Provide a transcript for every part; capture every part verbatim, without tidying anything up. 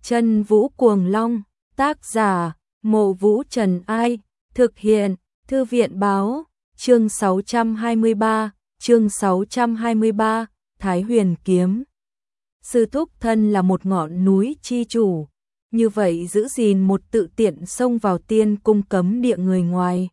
Chân Vũ Cuồng Long, tác giả, Mộ Vũ Trần Ai, thực hiện, Thư viện Báo, chương sáu trăm hai mươi ba, chương sáu trăm hai mươi ba, Thái Huyền Kiếm. Sư thúc thân là một ngọn núi chi chủ, như vậy giữ gìn một tự tiện xông vào tiên cung cấm địa người ngoài.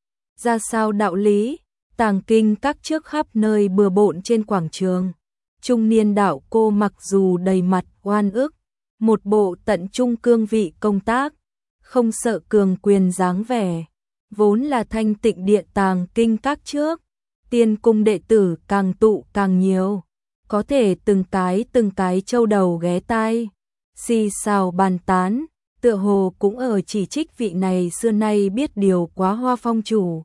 Ra sao đạo lý, tàng kinh các trước khắp nơi bừa bộn trên quảng trường. Trung niên đạo cô mặc dù đầy mặt oan ức, một bộ tận trung cương vị công tác, không sợ cường quyền dáng vẻ, vốn là thanh tịnh địa tàng kinh các trước, tiên cung đệ tử càng tụ càng nhiều, có thể từng cái từng cái châu đầu ghé tai, xì xào bàn tán, tựa hồ cũng ở chỉ trích vị này xưa nay biết điều quá hoa phong chủ.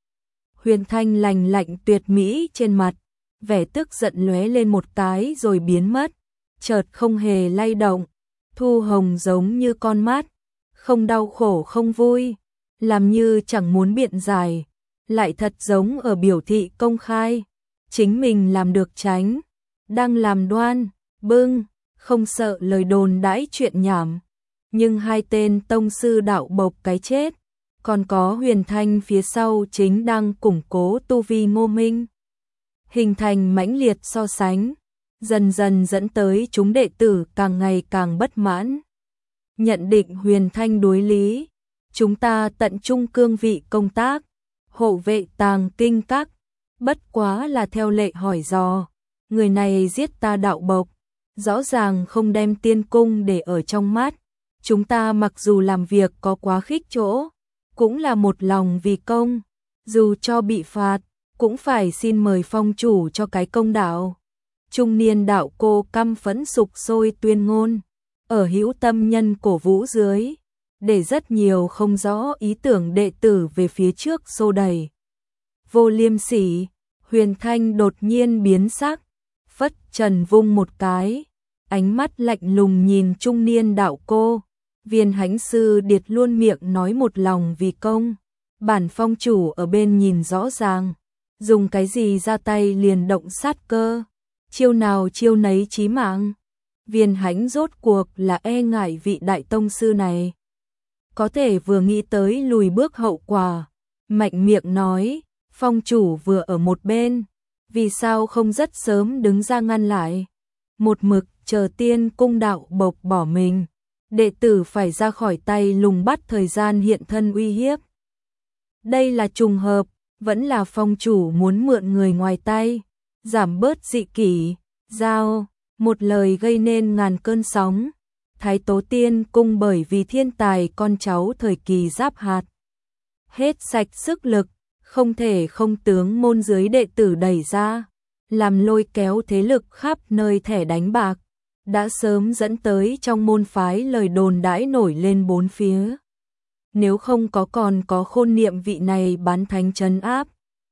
Huyền Thanh lành lạnh tuyệt mỹ trên mặt, vẻ tức giận lóe lên một cái rồi biến mất, chợt không hề lay động, thu hồng giống như con mắt, không đau khổ không vui, làm như chẳng muốn biện giải, lại thật giống ở biểu thị công khai, chính mình làm được tránh, đang làm đoan, bưng, không sợ lời đồn đãi chuyện nhảm. Nhưng hai tên tông sư đạo bộc cái chết, còn có Huyền Thanh phía sau chính đang củng cố tu vi Ngô Minh, hình thành mãnh liệt so sánh, dần dần dẫn tới chúng đệ tử càng ngày càng bất mãn. Nhận định Huyền Thanh đối lý, chúng ta tận trung cương vị công tác, hộ vệ tàng kinh các, bất quá là theo lệ hỏi dò, người này giết ta đạo bộc, rõ ràng không đem tiên cung để ở trong mắt, chúng ta mặc dù làm việc có quá khích chỗ, cũng là một lòng vì công, dù cho bị phạt, cũng phải xin mời phong chủ cho cái công đạo. Trung niên đạo cô căm phẫn sục sôi tuyên ngôn, ở hữu tâm nhân cổ vũ dưới, để rất nhiều không rõ ý tưởng đệ tử về phía trước xô đẩy. Vô liêm sỉ, Huyền Thanh đột nhiên biến sắc, phất trần vung một cái, ánh mắt lạnh lùng nhìn trung niên đạo cô. Viên Hánh sư Điệt luôn miệng nói một lòng vì công, bản phong chủ ở bên nhìn rõ ràng, dùng cái gì ra tay liền động sát cơ, chiêu nào chiêu nấy chí mạng. Viên Hánh rốt cuộc là e ngại vị đại tông sư này, có thể vừa nghĩ tới lùi bước hậu quả, mạnh miệng nói, phong chủ vừa ở một bên, vì sao không rất sớm đứng ra ngăn lại, một mực chờ tiên cung đạo bộc bỏ mình, đệ tử phải ra khỏi tay lùng bắt thời gian hiện thân uy hiếp. Đây là trùng hợp, vẫn là phong chủ muốn mượn người ngoài tay, giảm bớt dị kỷ, giao, một lời gây nên ngàn cơn sóng. Thái Tố Tiên cung bởi vì thiên tài con cháu thời kỳ giáp hạt, hết sạch sức lực, không thể không tướng môn dưới đệ tử đẩy ra, làm lôi kéo thế lực khắp nơi thẻ đánh bạc, đã sớm dẫn tới trong môn phái lời đồn đãi nổi lên bốn phía. Nếu không có còn có Khôn Niệm vị này bán thánh trấn áp,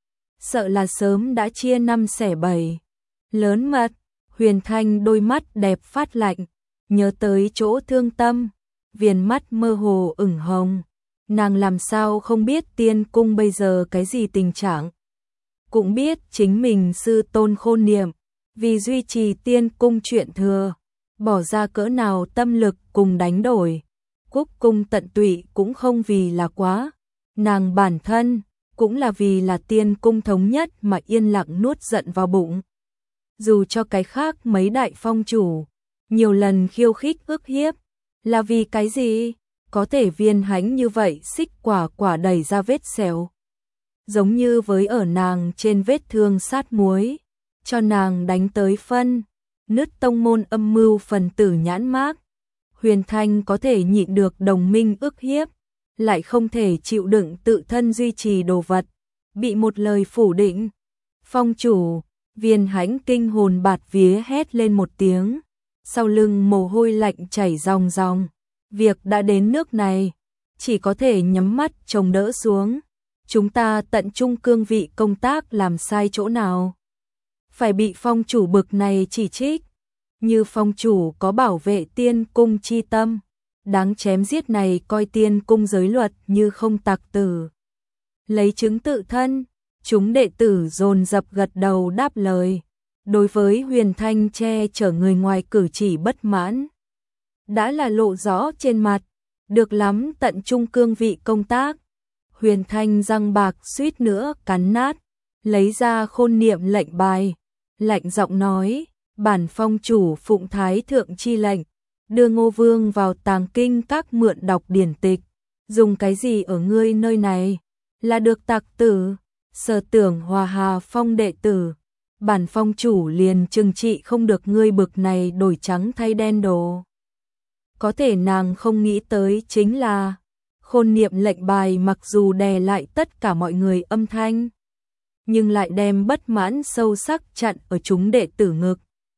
sợ là sớm đã chia năm xẻ bảy. Lớn mật, Huyền Thanh đôi mắt đẹp phát lạnh, nhớ tới chỗ thương tâm, viền mắt mơ hồ ửng hồng. Nàng làm sao không biết tiên cung bây giờ cái gì tình trạng, cũng biết chính mình sư tôn Khôn Niệm vì duy trì tiên cung chuyện thừa, bỏ ra cỡ nào tâm lực cùng đánh đổi, quốc cung tận tụy cũng không vì là quá, nàng bản thân cũng là vì là tiên cung thống nhất mà yên lặng nuốt giận vào bụng. Dù cho cái khác mấy đại phong chủ nhiều lần khiêu khích ức hiếp, là vì cái gì? Có thể Viên Hánh như vậy xích quả quả đẩy ra vết sẹo, giống như với ở nàng trên vết thương sát muối, cho nàng đánh tới phân nứt tông môn âm mưu phần tử nhãn mác. Huyền Thanh có thể nhịn được đồng minh ức hiếp, lại không thể chịu đựng tự thân duy trì đồ vật, bị một lời phủ định. Phong chủ, Viên Hánh kinh hồn bạt vía hét lên một tiếng, sau lưng mồ hôi lạnh chảy ròng ròng. Việc đã đến nước này, chỉ có thể nhắm mắt trông đỡ xuống. Chúng ta tận trung cương vị công tác làm sai chỗ nào? Phải bị phong chủ bực này chỉ trích. Như phong chủ có bảo vệ tiên cung chi tâm, đáng chém giết này coi tiên cung giới luật như không tặc tử. Lấy chứng tự thân, chúng đệ tử dồn dập gật đầu đáp lời. Đối với Huyền Thanh che chở người ngoài cử chỉ bất mãn, đã là lộ rõ trên mặt, được lắm tận trung cương vị công tác. Huyền Thanh răng bạc suýt nữa cắn nát, lấy ra khôn niệm lệnh bài, lạnh giọng nói, bản phong chủ phụng thái thượng chi lệnh, đưa Ngô Vương vào tàng kinh các mượn đọc điển tịch, dùng cái gì ở ngươi nơi này, là được tặc tử, Sở Tưởng Hòa Hà Phong đệ tử, bản phong chủ liền trừng trị không được ngươi bực này đổi trắng thay đen đồ. Có thể nàng không nghĩ tới chính là, khôn niệm lệnh bài mặc dù đè lại tất cả mọi người âm thanh, nhưng lại đem bất mãn sâu sắc chặn ở chúng đệ tử ngực.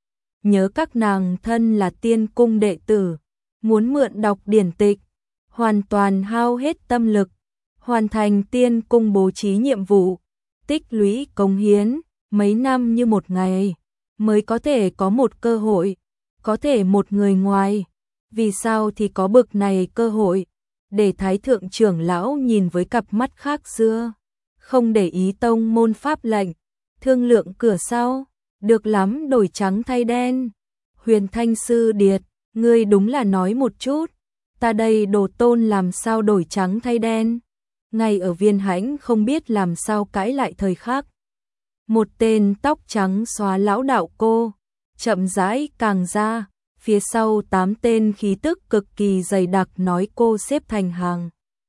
Nhớ các nàng thân là tiên cung đệ tử, muốn mượn đọc điển tịch, hoàn toàn hao hết tâm lực, hoàn thành tiên cung bố trí nhiệm vụ, tích lũy cống hiến, mấy năm như một ngày, mới có thể có một cơ hội, có thể một người ngoài. Vì sao thì có bực này cơ hội, để Thái Thượng trưởng lão nhìn với cặp mắt khác xưa, không để ý tông môn pháp lệnh, thương lượng cửa sau, được lắm đổi trắng thay đen. Huyền Thanh sư điệt, ngươi đúng là nói một chút, ta đây đồ tôn làm sao đổi trắng thay đen. Ngay ở Viên Hãnh không biết làm sao cãi lại thời khắc. Một tên tóc trắng xóa lão đạo cô, chậm rãi càng ra, phía sau tám tên khí tức cực kỳ dày đặc nói cô xếp thành hàng.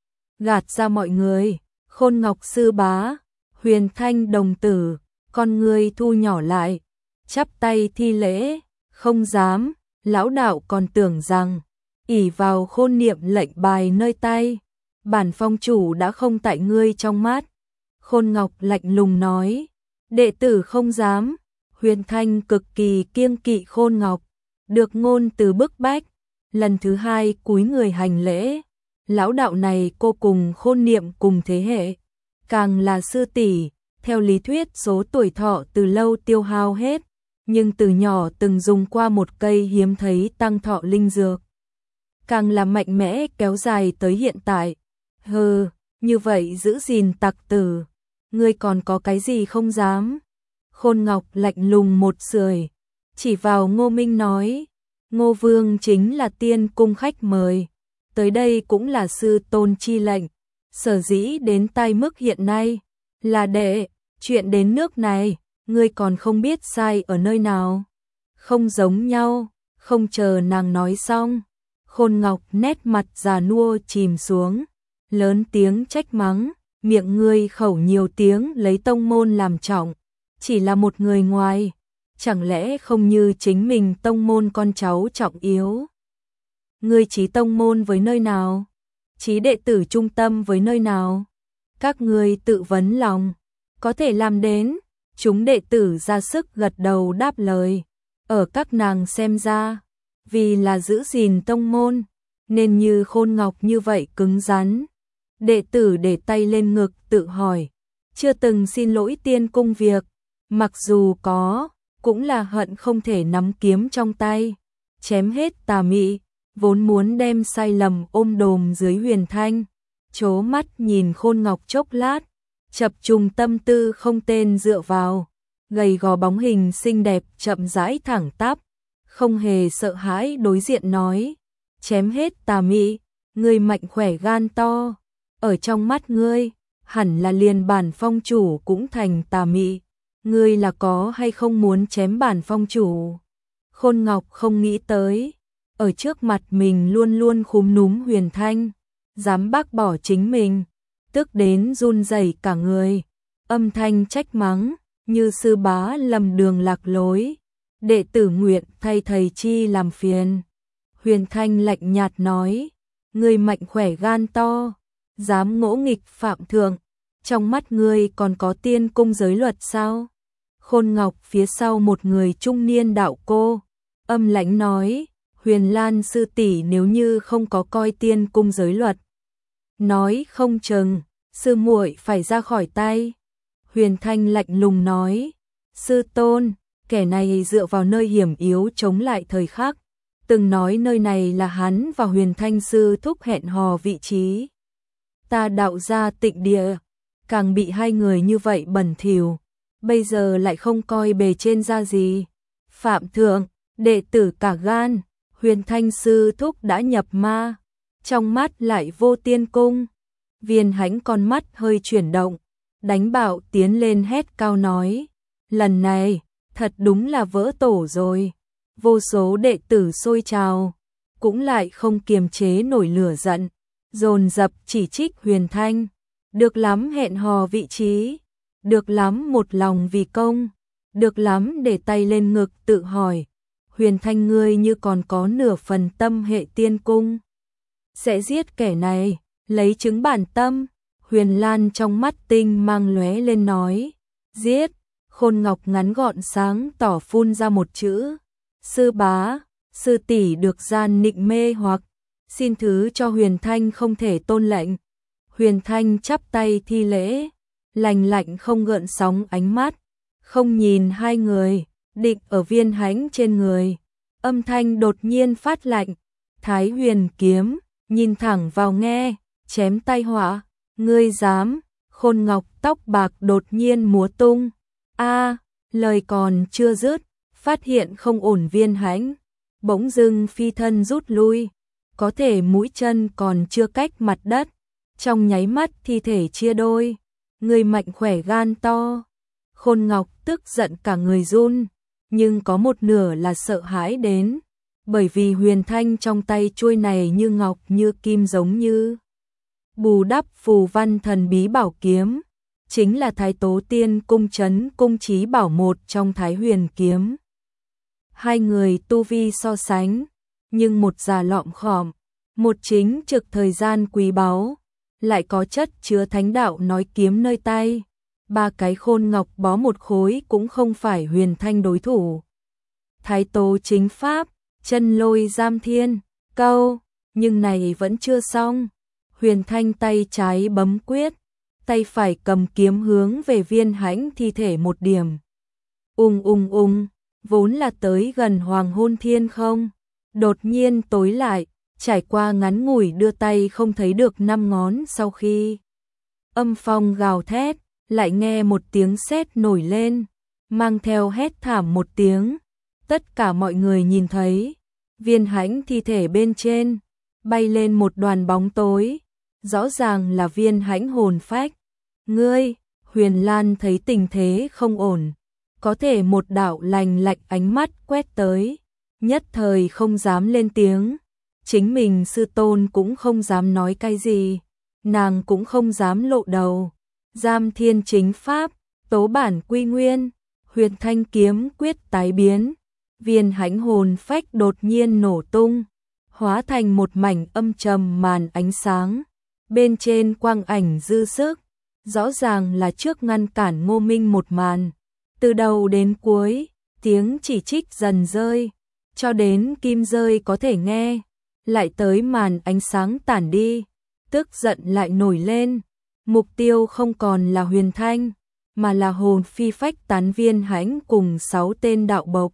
Gạt ra mọi người, Khôn Ngọc sư bá, Huyền Thanh đồng tử, con người thu nhỏ lại, chắp tay thi lễ, không dám, lão đạo còn tưởng rằng, ỷ vào khôn niệm lệnh bài nơi tay, bản phong chủ đã không tại ngươi trong mắt. Khôn Ngọc lạnh lùng nói, đệ tử không dám. Huyền Thanh cực kỳ kiêng kỵ Khôn Ngọc, được ngôn từ bức bách, lần thứ hai cúi người hành lễ. Lão đạo này cô cùng Khôn Niệm cùng thế hệ, càng là sư tỷ, theo lý thuyết số tuổi thọ từ lâu tiêu hao hết, nhưng từ nhỏ từng dùng qua một cây hiếm thấy tăng thọ linh dược, càng là mạnh mẽ kéo dài tới hiện tại. Hừ, như vậy giữ gìn tặc tử, ngươi còn có cái gì không dám? Khôn Ngọc lạnh lùng một sưởi, chỉ vào Ngô Minh nói, Ngô Vương chính là tiên cung khách mời, tới đây cũng là sư tôn chi lệnh, sở dĩ đến tai mức hiện nay, là để, chuyện đến nước này, ngươi còn không biết sai ở nơi nào. Không giống nhau, không chờ nàng nói xong, Khôn Ngọc nét mặt già nua chìm xuống, lớn tiếng trách mắng, miệng ngươi khẩu nhiều tiếng lấy tông môn làm trọng, chỉ là một người ngoài, chẳng lẽ không như chính mình tông môn con cháu trọng yếu. Ngươi chí tông môn với nơi nào? Chí đệ tử trung tâm với nơi nào? Các ngươi tự vấn lòng, có thể làm đến. Chúng đệ tử ra sức gật đầu đáp lời. Ở các nàng xem ra, vì là giữ gìn tông môn, nên như Khôn Ngọc như vậy cứng rắn. Đệ tử để tay lên ngực tự hỏi, chưa từng xin lỗi tiên cung việc, mặc dù có, cũng là hận không thể nắm kiếm trong tay, chém hết tà mị, vốn muốn đem sai lầm ôm đồm dưới Huyền Thanh, chố mắt nhìn Khôn Ngọc chốc lát, chập trùng tâm tư không tên dựa vào, gầy gò bóng hình xinh đẹp chậm rãi thẳng tắp, không hề sợ hãi đối diện nói, chém hết tà mị, ngươi mạnh khỏe gan to, ở trong mắt ngươi, hẳn là liền bản phong chủ cũng thành tà mị, ngươi là có hay không muốn chém bản phong chủ? Khôn Ngọc không nghĩ tới, ở trước mặt mình luôn luôn khúm núm Huyền Thanh, dám bác bỏ chính mình, tức đến run rẩy cả người, âm thanh trách mắng, như sư bá lầm đường lạc lối, đệ tử nguyện thay thầy chi làm phiền. Huyền Thanh lạnh nhạt nói, ngươi mạnh khỏe gan to, dám ngỗ nghịch phạm thượng, trong mắt ngươi còn có tiên cung giới luật sao? Khôn Ngọc phía sau một người trung niên đạo cô, âm lãnh nói, Huyền Lan sư tỷ nếu như không có coi tiên cung giới luật, nói không chừng sư muội phải ra khỏi tay. Huyền Thanh lạnh lùng nói, sư tôn, kẻ này dựa vào nơi hiểm yếu chống lại thời khắc, từng nói nơi này là hắn và Huyền Thanh sư thúc hẹn hò vị trí. Ta đạo ra tịnh địa, càng bị hai người như vậy bẩn thỉu, bây giờ lại không coi bề trên ra gì. Phạm thượng, đệ tử cả gan. Huyền Thanh sư thúc đã nhập ma, trong mắt lại vô tiên cung. Viên Hãnh con mắt hơi chuyển động, đánh bạo tiến lên hét cao nói, lần này, thật đúng là vỡ tổ rồi. Vô số đệ tử sôi trào, cũng lại không kiềm chế nổi lửa giận, dồn dập chỉ trích Huyền Thanh, được lắm hẹn hò vị trí, được lắm một lòng vì công, được lắm để tay lên ngực tự hỏi, Huyền Thanh ngươi như còn có nửa phần tâm hệ tiên cung, sẽ giết kẻ này, lấy chứng bản tâm. Huyền Lan trong mắt tinh mang lóe lên nói, giết. Khôn Ngọc ngắn gọn sáng tỏ phun ra một chữ, sư bá, sư tỷ được gian nịnh mê hoặc, xin thứ cho Huyền Thanh không thể tôn lệnh. Huyền Thanh chắp tay thi lễ, lành lạnh không gợn sóng ánh mắt, không nhìn hai người, định ở Viên Hãnh trên người. Âm thanh đột nhiên phát lạnh, Thái Huyền kiếm, nhìn thẳng vào nghe, chém tay họa, ngươi dám. Khôn Ngọc tóc bạc đột nhiên múa tung. A, lời còn chưa dứt, phát hiện không ổn Viên Hãnh, bỗng dưng phi thân rút lui, có thể mũi chân còn chưa cách mặt đất, trong nháy mắt thi thể chia đôi, người mạnh khỏe gan to. Khôn Ngọc tức giận cả người run, nhưng có một nửa là sợ hãi đến, bởi vì Huyền Thanh trong tay chuôi này như ngọc như kim giống như bù đắp phù văn thần bí bảo kiếm, chính là Thái Tố Tiên cung trấn cung chí bảo một trong Thái Huyền kiếm. Hai người tu vi so sánh, nhưng một già lọm khòm, một chính trực thời gian quý báu, lại có chất chứa thánh đạo nói kiếm nơi tay. Ba cái Khôn Ngọc bó một khối cũng không phải Huyền Thanh đối thủ. Thái Tố chính pháp, chân lôi giam thiên, câu, nhưng này vẫn chưa xong. Huyền Thanh tay trái bấm quyết, tay phải cầm kiếm hướng về Viên Hãnh thi thể một điểm. Ung ung ung, vốn là tới gần hoàng hôn thiên không, đột nhiên tối lại, trải qua ngắn ngủi đưa tay không thấy được năm ngón sau khi. Âm phong gào thét, lại nghe một tiếng sét nổi lên, mang theo hét thảm một tiếng. Tất cả mọi người nhìn thấy, Viên Hãnh thi thể bên trên, bay lên một đoàn bóng tối, rõ ràng là Viên Hãnh hồn phách. Ngươi, Huyền Lan thấy tình thế không ổn, có thể một đạo lành lạnh ánh mắt quét tới, nhất thời không dám lên tiếng, chính mình sư tôn cũng không dám nói cái gì, nàng cũng không dám lộ đầu. Giam thiên chính pháp, tố bản quy nguyên, Huyền Thanh kiếm quyết tái biến, Viên Hãnh hồn phách đột nhiên nổ tung, hóa thành một mảnh âm trầm màn ánh sáng, bên trên quang ảnh dư sức, rõ ràng là trước ngăn cản Ngô Minh một màn. Từ đầu đến cuối, tiếng chỉ trích dần rơi, cho đến kim rơi có thể nghe, lại tới màn ánh sáng tản đi, tức giận lại nổi lên. Mục tiêu không còn là Huyền Thanh, mà là hồn phi phách tán Viên Hãnh cùng sáu tên đạo bộc.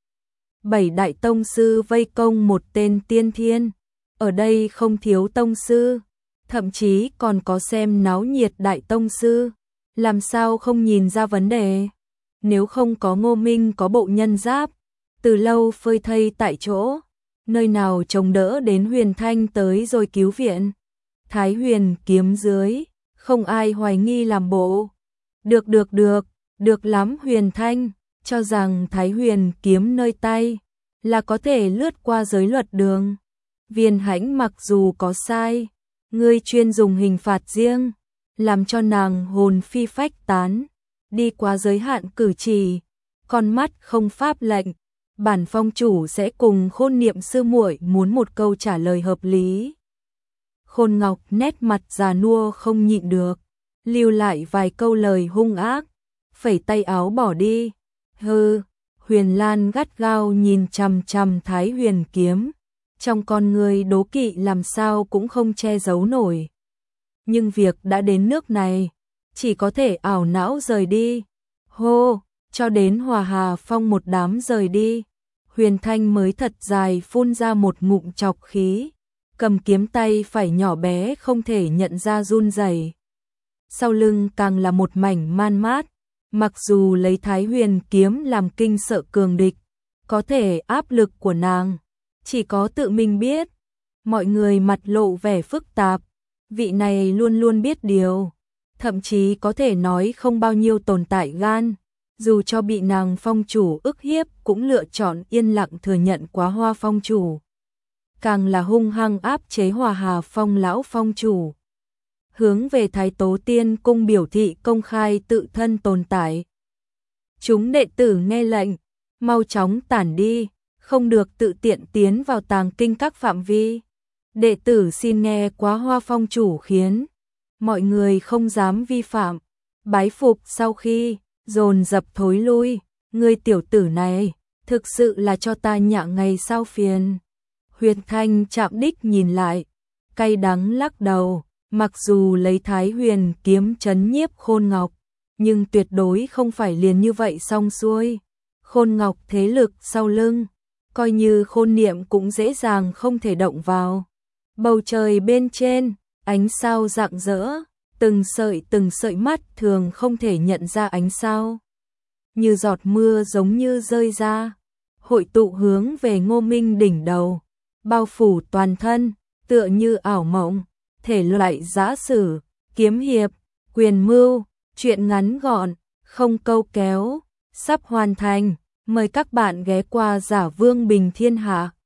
Bảy đại tông sư vây công một tên tiên thiên, ở đây không thiếu tông sư, thậm chí còn có xem náo nhiệt đại tông sư, làm sao không nhìn ra vấn đề. Nếu không có Ngô Minh có bộ nhân giáp, từ lâu phơi thây tại chỗ, nơi nào chống đỡ đến Huyền Thanh tới rồi cứu viện. Thái Huyền kiếm dưới, không ai hoài nghi làm bộ. Được được được, được lắm Huyền Thanh, cho rằng Thái Huyền kiếm nơi tay, là có thể lướt qua giới luật đường. Viên Hãnh mặc dù có sai, ngươi chuyên dùng hình phạt riêng, làm cho nàng hồn phi phách tán, đi qua giới hạn cử chỉ, con mắt không pháp lệnh, bản phong chủ sẽ cùng Khôn Niệm sư muội muốn một câu trả lời hợp lý. Khôn Ngọc nét mặt già nua không nhịn được, lưu lại vài câu lời hung ác, phẩy tay áo bỏ đi. Hừ, Huyền Lan gắt gao nhìn chằm chằm Thái Huyền kiếm, trong con người đố kỵ làm sao cũng không che giấu nổi. Nhưng việc đã đến nước này, chỉ có thể ảo não rời đi. Hô, cho đến Hòa Hà Phong một đám rời đi, Huyền Thanh mới thật dài phun ra một ngụm trọc khí, cầm kiếm tay phải nhỏ bé không thể nhận ra run rẩy. Sau lưng càng là một mảnh man mát, mặc dù lấy Thái Huyền kiếm làm kinh sợ cường địch, có thể áp lực của nàng chỉ có tự mình biết. Mọi người mặt lộ vẻ phức tạp, vị này luôn luôn biết điều, thậm chí có thể nói không bao nhiêu tồn tại gan, dù cho bị nàng phong chủ ức hiếp cũng lựa chọn yên lặng thừa nhận quá hoa phong chủ. Càng là hung hăng áp chế Hòa Hà Phong lão phong chủ. Hướng về Thái Tố Tiên Cung biểu thị công khai tự thân tồn tại. Chúng đệ tử nghe lệnh, mau chóng tản đi, không được tự tiện tiến vào tàng kinh các phạm vi. Đệ tử xin nghe quá hoa phong chủ khiến, mọi người không dám vi phạm. Bái phục sau khi, dồn dập thối lui, người tiểu tử này, thực sự là cho ta nhạ ngày sao phiền. Huyền Thanh chạm đích nhìn lại, cay đắng lắc đầu, mặc dù lấy Thái Huyền kiếm trấn nhiếp Khôn Ngọc, nhưng tuyệt đối không phải liền như vậy xong xuôi. Khôn Ngọc thế lực sau lưng, coi như Khôn Niệm cũng dễ dàng không thể động vào. Bầu trời bên trên, ánh sao rạng rỡ, từng sợi từng sợi mắt thường không thể nhận ra ánh sao. Như giọt mưa giống như rơi ra, hội tụ hướng về Ngô Minh đỉnh đầu, bao phủ toàn thân, tựa như ảo mộng, thể loại giã sử, kiếm hiệp, quyền mưu, truyện ngắn gọn, không câu kéo, sắp hoàn thành, mời các bạn ghé qua Giả Vương Bình Thiên Hạ.